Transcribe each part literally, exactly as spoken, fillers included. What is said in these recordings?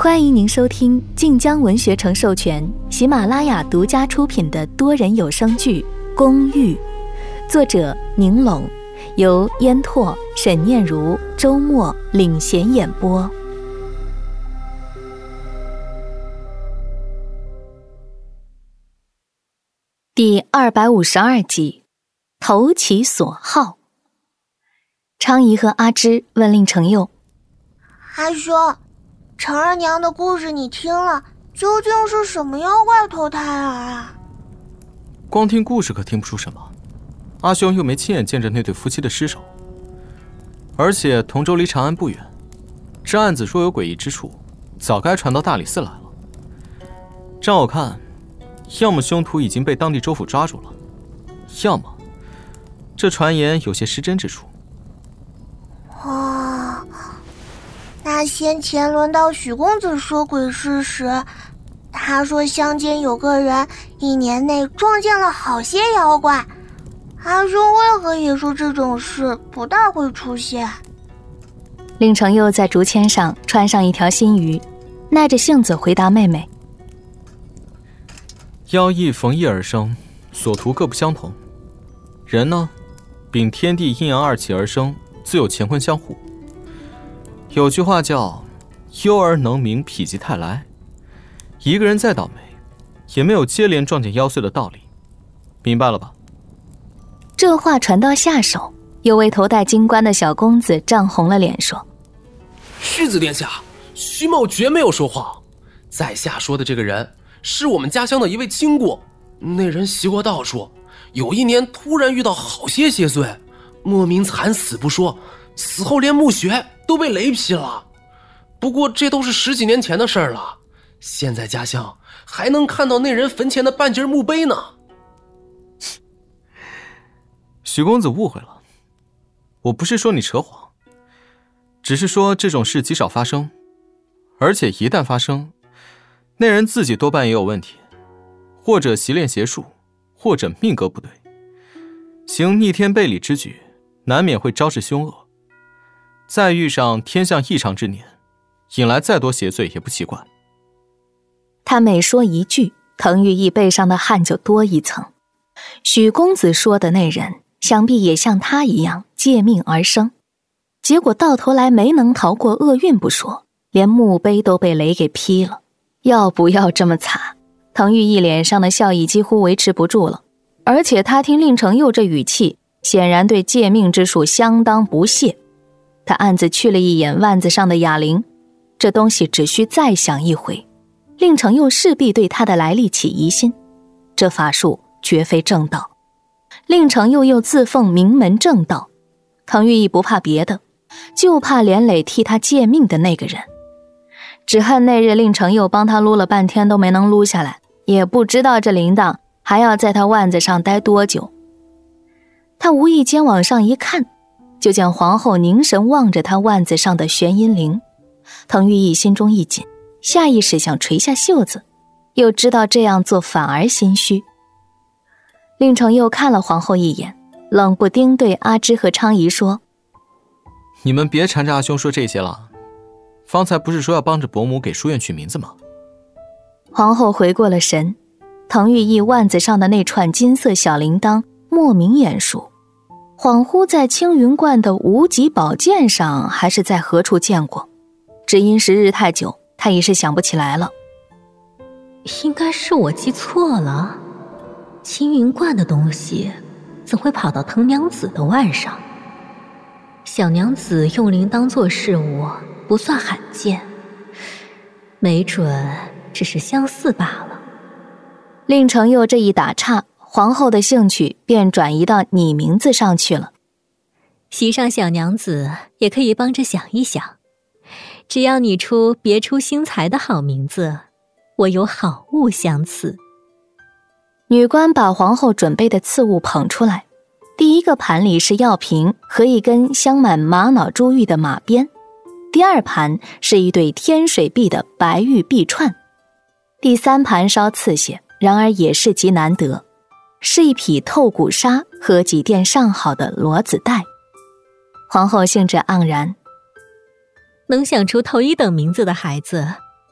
欢迎您收听晋江文学城授权、喜马拉雅独家出品的多人有声剧《公寓》，作者宁龙，由烟拓、沈念如、周末领衔演播。第二百五十二集，投其所好。昌姨和阿芝问令程佑：“ 阿兄，程二娘的故事你听了，究竟是什么妖怪投胎儿啊？” 光听故事可听不出什么，阿兄又没亲眼见着那对夫妻的尸首，而且同州离长安不远，这案子若有诡异之处，早该传到大理寺来了。照我看，要么凶徒已经被当地州府抓住了，要么这传言有些失真之处。 哦，那先前轮到许公子说鬼事时，他说乡间有个人一年内撞见了好些妖怪，阿兄为何也说这种事不大会出现？ 令程佑在竹签上穿上一条新鱼，耐着性子回答妹妹： 妖异逢异而生，所图各不相同。人呢，秉天地阴阳二气而生，自有乾坤相护。有句话叫忧而能明，否极泰来。一个人再倒霉，也没有接连撞见妖祟的道理，明白了吧？ 这话传到下手，有位头戴金冠的小公子涨红了脸说： 世子殿下，徐某绝没有说谎，在下说的这个人是我们家乡的一位亲姑，那人习过道术，有一年突然遇到好些邪祟，莫名惨死不说，死后连墓穴都被雷劈了。不过这都是十几年前的事儿了，现在家乡还能看到那人坟前的半截墓碑呢。 许公子误会了，我不是说你扯谎，只是说这种事极少发生，而且一旦发生，那人自己多半也有问题，或者习练邪术，或者命格不对，行逆天背离之举，难免会招致凶恶。再遇上天象异常之年，引来再多邪祟也不奇怪。 他每说一句，滕玉义背上的汗就多一层。许公子说的那人想必也像他一样借命而生，结果到头来没能逃过厄运不说，连墓碑都被雷给劈了。要不要这么惨？滕玉义脸上的笑意几乎维持不住了，而且他听令程佑这语气，显然对借命之术相当不屑。他暗自去了一眼腕子上的哑铃，这东西只需再想一回，令程佑势必对他的来历起疑心，这法术绝非正道。令程佑又自奉名门正道，滕玉义不怕别的，就怕连累替他借命的那个人。只恨那日令程佑帮他撸了半天都没能撸下来，也不知道这铃铛还要在他腕子上待多久。他无意间往上一看，就见皇后凝神望着他腕子上的玄阴铃。滕玉义心中一紧，下意识想垂下袖子，又知道这样做反而心虚。令程佑看了皇后一眼，冷不丁对阿芝和昌姨说： 你们别缠着阿兄说这些了，方才不是说要帮着伯母给书院取名字吗？ 皇后回过了神，滕玉义腕子上的那串金色小铃铛莫名眼熟，恍惚在青云观的无极宝剑上还是在何处见过，只因时日太久，他已是想不起来了。 应该是我记错了，青云观的东西怎会跑到藤娘子的腕上？小娘子用铃铛做事物不算罕见，没准只是相似罢了。 令程佑这一打岔，皇后的兴趣便转移到你名字上去了。 席上小娘子也可以帮着想一想，只要你出别出心裁的好名字，我有好物相赐。 女官把皇后准备的赐物捧出来，第一个盘里是药瓶和一根镶满玛瑙珠玉的马鞭，第二盘是一对天水璧的白玉臂串，第三盘稍次些，然而也是极难得，是一匹透骨纱和几件上好的骡子带。皇后兴致盎然， 能想出头一等名字的孩子，比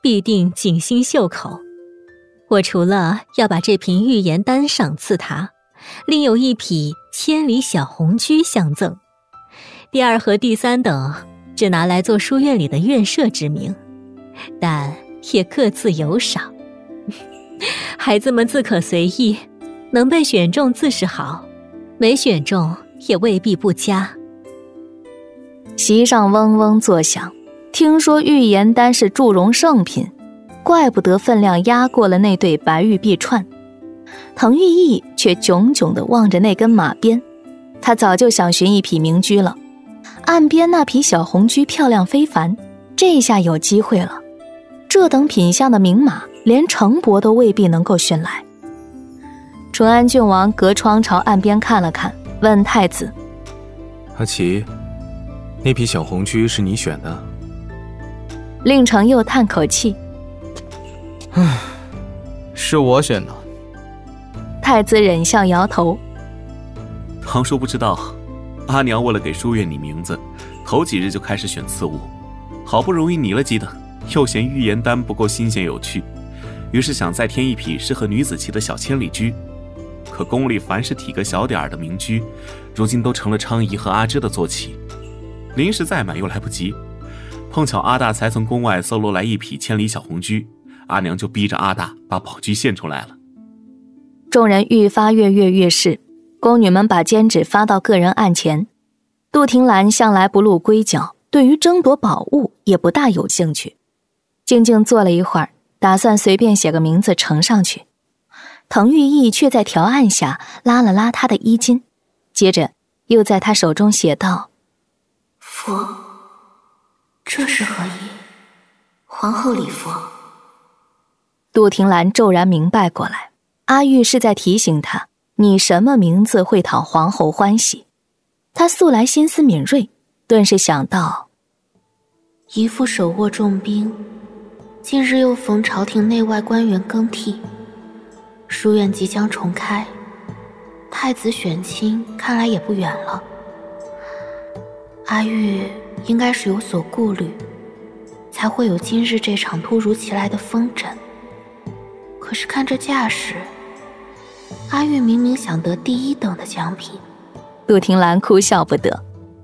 必定锦心绣口。我除了要把这瓶预言丹赏赐他，另有一匹千里小红驹相赠。第二和第三等只拿来做书院里的院舍之名，但也各自有赏。孩子们自可随意，能被选中自是好，没选中也未必不佳。 席上嗡嗡作响，听说预言丹是祝融圣品，怪不得分量压过了那对白玉臂串。滕玉义却炯炯地望着那根马鞭，他早就想寻一匹名驹了。岸边那匹小红驹漂亮非凡，这下有机会了。这等品相的名马，连程伯都未必能够寻来。淳安郡王隔窗朝岸边看了看，问太子： 阿奇，那匹小红驹是你选的？ 令程又叹口气： 唉，是我选的。 太子忍笑摇头： 堂叔不知道，阿娘为了给书院拟名字，头几日就开始选刺物，好不容易拟了几等，又嫌预言丹不够新鲜有趣，于是想再添一匹适合女子骑的小千里驹。可宫里凡是体格小点儿的名驹，如今都成了昌仪和阿芝的坐骑，临时再买又来不及。碰巧阿大才从宫外搜罗来一匹千里小红驹，阿娘就逼着阿大把宝驹献出来了。 众人愈发跃跃欲试，宫女们把笺纸发到个人案前。杜婷兰向来不露龟角，对于争夺宝物也不大有兴趣，静静坐了一会儿，打算随便写个名字呈上去。滕玉义却在条案下拉了拉他的衣襟，接着又在他手中写道： 佛，这是何意？皇后礼佛。 杜婷兰骤然明白过来，阿玉是在提醒他，你什么名字会讨皇后欢喜。他素来心思敏锐，顿时想到， 姨父手握重兵，近日又逢朝廷内外官员更替，书院即将重开，太子选亲看来也不远了。阿玉应该是有所顾虑，才会有今日这场突如其来的风疹。可是看这架势，阿玉明明想得第一等的奖品。 杜婷兰哭笑不得：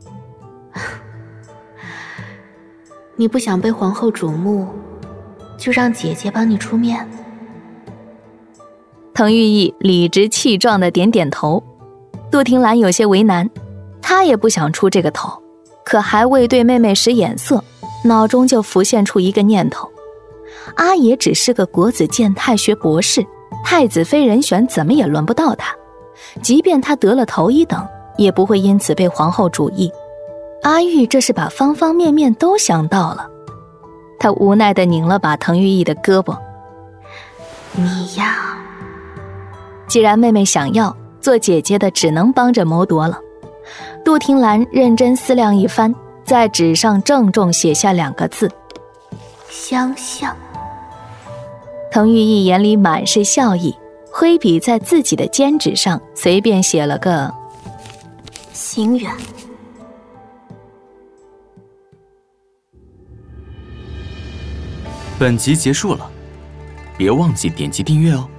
你不想被皇后瞩目，就让姐姐帮你出面。 滕玉义理直气壮地点点头。杜婷兰有些为难，她也不想出这个头，可还未对妹妹使眼色，脑中就浮现出一个念头：阿爷只是个国子监太学博士，太子妃人选怎么也轮不到他，即便他得了头一等，也不会因此被皇后主意。阿玉这是把方方面面都想到了。他无奈地拧了把滕玉义的胳膊： 你呀， 既然妹妹想要，做姐姐的只能帮着谋夺了。杜婷兰认真思量一番，在纸上郑重写下两个字： 相像。 滕玉义眼里满是笑意，挥笔在自己的笺纸上随便写了个心愿。 本集结束了，别忘记点击订阅哦。